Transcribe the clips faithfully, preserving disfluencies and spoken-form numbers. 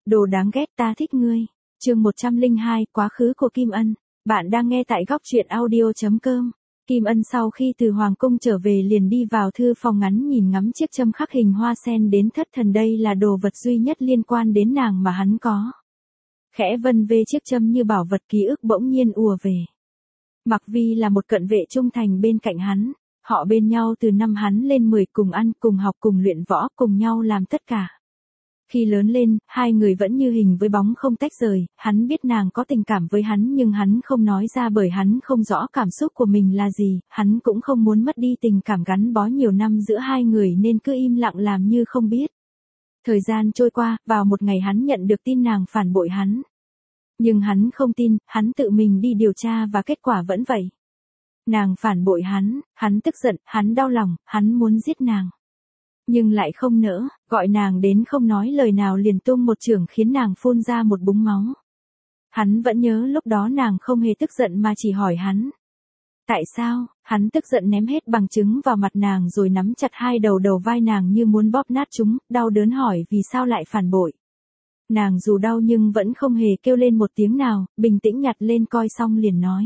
Đồ đáng ghét ta thích ngươi. Chương một trăm lẻ hai, quá khứ của Kim Ân. Bạn đang nghe tại góc truyện audio chấm com. Kim Ân sau khi từ Hoàng cung trở về liền đi vào thư phòng ngắn nhìn ngắm chiếc châm khắc hình hoa sen đến thất thần, đây là đồ vật duy nhất liên quan đến nàng mà hắn có. Khẽ vân vê chiếc châm như bảo vật, ký ức bỗng nhiên ùa về. Mặc Vi là một cận vệ trung thành bên cạnh hắn, họ bên nhau từ năm hắn lên mười, cùng ăn, cùng học, cùng luyện võ, cùng nhau làm tất cả. Khi lớn lên, hai người vẫn như hình với bóng không tách rời, hắn biết nàng có tình cảm với hắn nhưng hắn không nói ra bởi hắn không rõ cảm xúc của mình là gì, hắn cũng không muốn mất đi tình cảm gắn bó nhiều năm giữa hai người nên cứ im lặng làm như không biết. Thời gian trôi qua, vào một ngày hắn nhận được tin nàng phản bội hắn. Nhưng hắn không tin, hắn tự mình đi điều tra và kết quả vẫn vậy. Nàng phản bội hắn, hắn tức giận, hắn đau lòng, hắn muốn giết nàng. Nhưng lại không nỡ, gọi nàng đến không nói lời nào liền tung một chưởng khiến nàng phun ra một búng máu. Hắn vẫn nhớ lúc đó nàng không hề tức giận mà chỉ hỏi hắn. Tại sao? Hắn tức giận ném hết bằng chứng vào mặt nàng rồi nắm chặt hai đầu đầu vai nàng như muốn bóp nát chúng, đau đớn hỏi vì sao lại phản bội. Nàng dù đau nhưng vẫn không hề kêu lên một tiếng nào, bình tĩnh nhặt lên coi xong liền nói.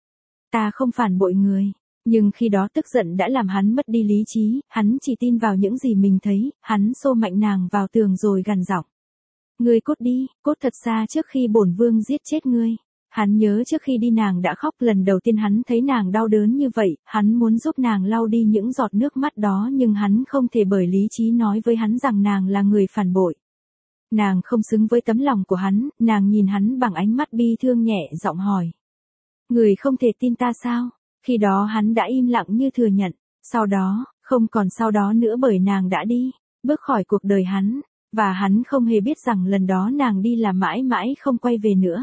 Ta không phản bội người. Nhưng khi đó tức giận đã làm hắn mất đi lý trí, hắn chỉ tin vào những gì mình thấy, hắn xô mạnh nàng vào tường rồi gằn giọng. Ngươi cút đi, cút thật xa trước khi bổn vương giết chết ngươi. Hắn nhớ trước khi đi nàng đã khóc, lần đầu tiên hắn thấy nàng đau đớn như vậy, hắn muốn giúp nàng lau đi những giọt nước mắt đó nhưng hắn không thể bởi lý trí nói với hắn rằng nàng là người phản bội. Nàng không xứng với tấm lòng của hắn, nàng nhìn hắn bằng ánh mắt bi thương nhẹ giọng hỏi. Người không thể tin ta sao? Khi đó hắn đã im lặng như thừa nhận, sau đó, không còn sau đó nữa bởi nàng đã đi, bước khỏi cuộc đời hắn, và hắn không hề biết rằng lần đó nàng đi là mãi mãi không quay về nữa.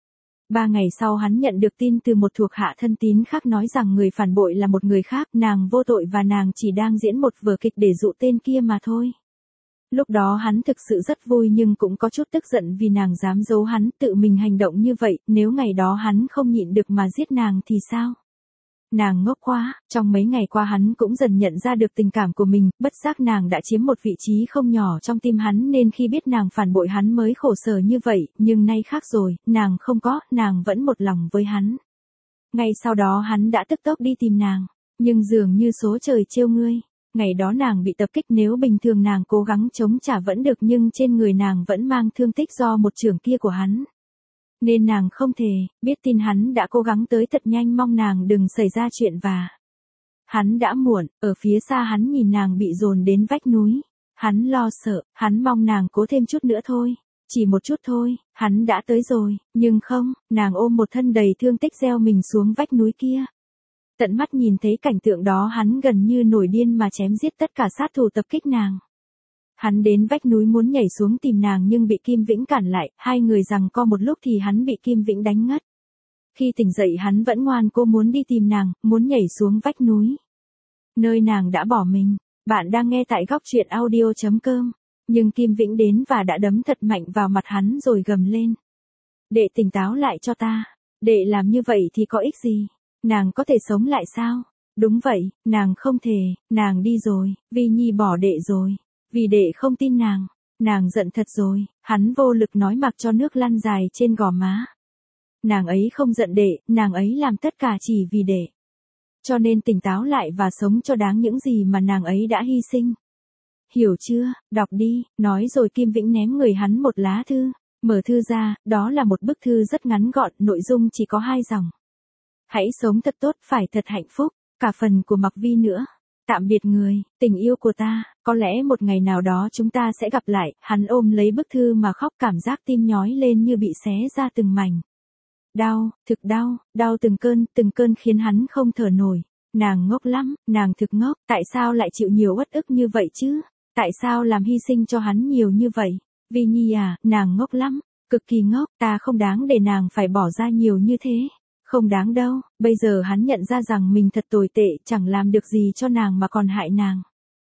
Ba ngày sau hắn nhận được tin từ một thuộc hạ thân tín khác nói rằng người phản bội là một người khác, nàng vô tội và nàng chỉ đang diễn một vở kịch để dụ tên kia mà thôi. Lúc đó hắn thực sự rất vui nhưng cũng có chút tức giận vì nàng dám giấu hắn, tự mình hành động như vậy, nếu ngày đó hắn không nhịn được mà giết nàng thì sao? Nàng ngốc quá, trong mấy ngày qua hắn cũng dần nhận ra được tình cảm của mình, bất giác nàng đã chiếm một vị trí không nhỏ trong tim hắn nên khi biết nàng phản bội hắn mới khổ sở như vậy, nhưng nay khác rồi, nàng không có, nàng vẫn một lòng với hắn. Ngay sau đó hắn đã tức tốc đi tìm nàng, nhưng dường như số trời trêu ngươi, ngày đó nàng bị tập kích, nếu bình thường nàng cố gắng chống trả vẫn được nhưng trên người nàng vẫn mang thương tích do một chưởng kia của hắn. Nên nàng không thể, biết tin hắn đã cố gắng tới thật nhanh mong nàng đừng xảy ra chuyện và. Hắn đã muộn, ở phía xa hắn nhìn nàng bị dồn đến vách núi. Hắn lo sợ, hắn mong nàng cố thêm chút nữa thôi. Chỉ một chút thôi, hắn đã tới rồi, nhưng không, nàng ôm một thân đầy thương tích gieo mình xuống vách núi kia. Tận mắt nhìn thấy cảnh tượng đó hắn gần như nổi điên mà chém giết tất cả sát thủ tập kích nàng. Hắn đến vách núi muốn nhảy xuống tìm nàng nhưng bị Kim Vĩnh cản lại, hai người giằng co một lúc thì hắn bị Kim Vĩnh đánh ngất. Khi tỉnh dậy hắn vẫn ngoan cố muốn đi tìm nàng, muốn nhảy xuống vách núi. Nơi nàng đã bỏ mình. Bạn đang nghe tại góc truyện audio chấm com. Nhưng Kim Vĩnh đến và đã đấm thật mạnh vào mặt hắn rồi gầm lên. Đệ tỉnh táo lại cho ta. Đệ làm như vậy thì có ích gì? Nàng có thể sống lại sao? Đúng vậy, nàng không thể, nàng đi rồi, Vi Nhi bỏ đệ rồi. Vì đệ không tin nàng, nàng giận thật rồi, hắn vô lực nói mặc cho nước lăn dài trên gò má. Nàng ấy không giận đệ, nàng ấy làm tất cả chỉ vì đệ. Cho nên tỉnh táo lại và sống cho đáng những gì mà nàng ấy đã hy sinh. Hiểu chưa, đọc đi, nói rồi Kim Vĩnh ném người hắn một lá thư. Mở thư ra, đó là một bức thư rất ngắn gọn, nội dung chỉ có hai dòng. Hãy sống thật tốt, phải thật hạnh phúc, cả phần của Mặc Vi nữa. Tạm biệt người, tình yêu của ta, có lẽ một ngày nào đó chúng ta sẽ gặp lại. Hắn ôm lấy bức thư mà khóc, cảm giác tim nhói lên như bị xé ra từng mảnh. Đau, thực đau, đau từng cơn, từng cơn khiến hắn không thở nổi. Nàng ngốc lắm, nàng thực ngốc, tại sao lại chịu nhiều uất ức như vậy chứ? Tại sao làm hy sinh cho hắn nhiều như vậy? Vi Nhi à, nàng ngốc lắm, cực kỳ ngốc, ta không đáng để nàng phải bỏ ra nhiều như thế. Không đáng đâu, bây giờ hắn nhận ra rằng mình thật tồi tệ, chẳng làm được gì cho nàng mà còn hại nàng.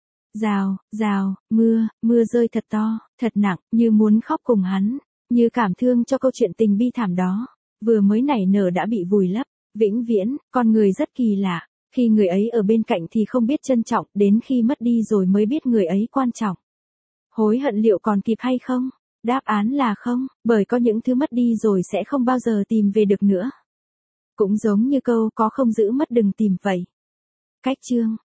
Rào, rào, mưa, mưa rơi thật to, thật nặng, như muốn khóc cùng hắn, như cảm thương cho câu chuyện tình bi thảm đó. Vừa mới nảy nở đã bị vùi lấp, vĩnh viễn, con người rất kỳ lạ, khi người ấy ở bên cạnh thì không biết trân trọng, đến khi mất đi rồi mới biết người ấy quan trọng. Hối hận liệu còn kịp hay không? Đáp án là không, bởi có những thứ mất đi rồi sẽ không bao giờ tìm về được nữa. Cũng giống như câu có không giữ mất đừng tìm vậy. Cách chương